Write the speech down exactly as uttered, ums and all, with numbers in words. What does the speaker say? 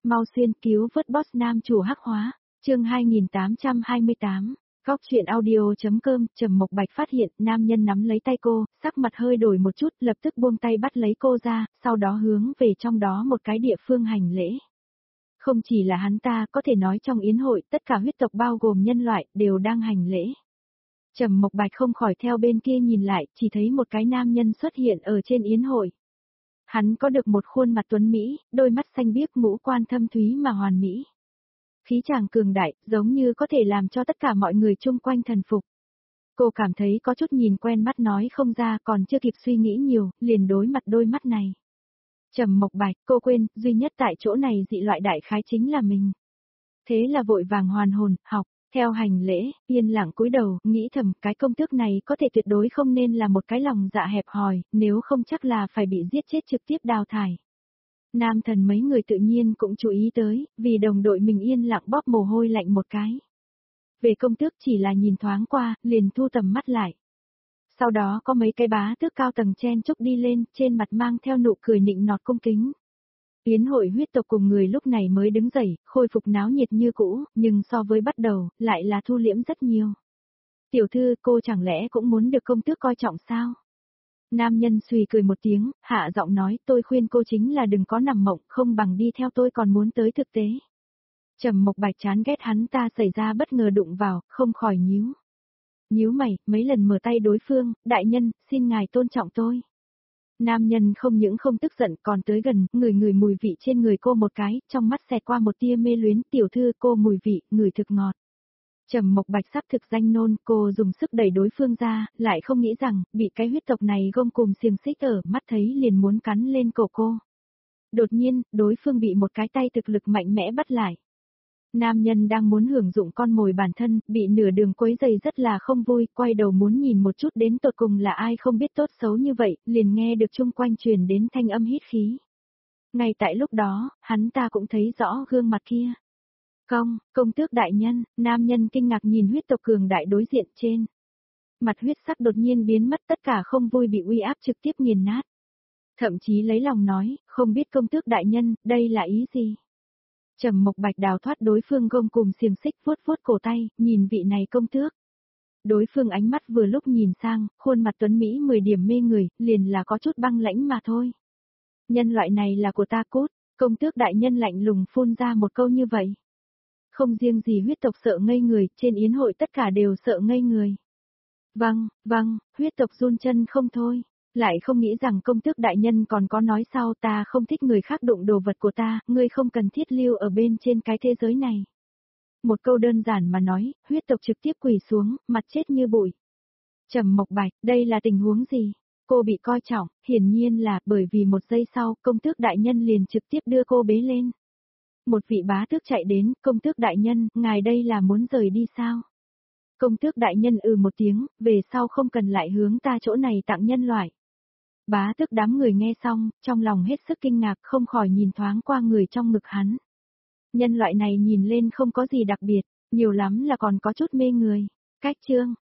Mau xuyên cứu vớt boss nam chủ hắc hóa, chương hai nghìn tám trăm hai mươi tám. Góc chuyện audio.com, Trầm Mộc Bạch phát hiện nam nhân nắm lấy tay cô, sắc mặt hơi đổi một chút, lập tức buông tay bắt lấy cô ra, sau đó hướng về trong đó một cái địa phương hành lễ. Không chỉ là hắn ta, có thể nói trong yến hội, tất cả huyết tộc bao gồm nhân loại, đều đang hành lễ. Trầm Mộc Bạch không khỏi theo bên kia nhìn lại, chỉ thấy một cái nam nhân xuất hiện ở trên yến hội. Hắn có được một khuôn mặt tuấn Mỹ, đôi mắt xanh biếc, ngũ quan thâm thúy mà hoàn mỹ. Khí chàng cường đại, giống như có thể làm cho tất cả mọi người chung quanh thần phục. Cô cảm thấy có chút nhìn quen mắt nói không ra, còn chưa kịp suy nghĩ nhiều, liền đối mặt đôi mắt này. Trầm Mộc Bạch, cô quên, duy nhất tại chỗ này dị loại đại khái chính là mình. Thế là vội vàng hoàn hồn, học, theo hành lễ, yên lặng cúi đầu, nghĩ thầm cái công tước này có thể tuyệt đối không nên là một cái lòng dạ hẹp hòi, nếu không chắc là phải bị giết chết trực tiếp đào thải. Nam thần mấy người tự nhiên cũng chú ý tới, vì đồng đội mình yên lặng bóp mồ hôi lạnh một cái. Về công tước chỉ là nhìn thoáng qua, liền thu tầm mắt lại. Sau đó có mấy cái bá tước cao tầng chen chúc đi lên, trên mặt mang theo nụ cười nịnh nọt cung kính. Yến hội huyết tộc cùng người lúc này mới đứng dậy, khôi phục náo nhiệt như cũ, nhưng so với bắt đầu, lại là thu liễm rất nhiều. Tiểu thư, cô chẳng lẽ cũng muốn được công tước coi trọng sao? Nam nhân xùy cười một tiếng, hạ giọng nói, tôi khuyên cô chính là đừng có nằm mộng, không bằng đi theo tôi còn muốn tới thực tế. Trầm Mộc Bạch chán ghét hắn ta xảy ra bất ngờ đụng vào, không khỏi nhíu. Nhíu mày, mấy lần mở tay đối phương, đại nhân, xin ngài tôn trọng tôi. Nam nhân không những không tức giận còn tới gần, ngửi ngửi mùi vị trên người cô một cái, trong mắt xẹt qua một tia mê luyến, tiểu thư cô mùi vị, ngửi thực ngọt. Trầm Mộc Bạch sắp thực danh nôn, cô dùng sức đẩy đối phương ra, lại không nghĩ rằng, bị cái huyết tộc này gông cùm xiềng xích ở, mắt thấy liền muốn cắn lên cổ cô. Đột nhiên, đối phương bị một cái tay thực lực mạnh mẽ bắt lại. Nam nhân đang muốn hưởng dụng con mồi bản thân, bị nửa đường quấy giày rất là không vui, quay đầu muốn nhìn một chút đến tột cùng là ai không biết tốt xấu như vậy, liền nghe được chung quanh truyền đến thanh âm hít khí. Ngay tại lúc đó, hắn ta cũng thấy rõ gương mặt kia. Công, công tước đại nhân, nam nhân kinh ngạc nhìn huyết tộc cường đại đối diện trên. Mặt huyết sắc đột nhiên biến mất, tất cả không vui bị uy áp trực tiếp nghiền nát. Thậm chí lấy lòng nói, không biết công tước đại nhân, đây là ý gì? Trầm Mộc Bạch đào thoát đối phương gông cùm xiềng xích, vuốt vuốt cổ tay, nhìn vị này công tước. Đối phương ánh mắt vừa lúc nhìn sang, khuôn mặt tuấn Mỹ mười điểm mê người, liền là có chút băng lãnh mà thôi. Nhân loại này là của ta cút, công tước đại nhân lạnh lùng phun ra một câu như vậy. Không riêng gì huyết tộc sợ ngây người, trên yến hội tất cả đều sợ ngây người. Vâng, vâng, huyết tộc run chân không thôi. Lại không nghĩ rằng công tước đại nhân còn có nói sau, ta không thích người khác đụng đồ vật của ta, ngươi không cần thiết lưu ở bên trên cái thế giới này. Một câu đơn giản mà nói, huyết tộc trực tiếp quỳ xuống, mặt chết như bụi. Trầm Mộc Bạch, đây là tình huống gì? Cô bị coi trọng, hiển nhiên là bởi vì một giây sau, công tước đại nhân liền trực tiếp đưa cô bế lên. Một vị bá tước chạy đến, công tước đại nhân, ngài đây là muốn rời đi sao? Công tước đại nhân ừ một tiếng, về sau không cần lại hướng ta chỗ này tặng nhân loại. Bá tước đám người nghe xong, trong lòng hết sức kinh ngạc, không khỏi nhìn thoáng qua người trong ngực hắn. Nhân loại này nhìn lên không có gì đặc biệt, nhiều lắm là còn có chút mê người. Cách chương,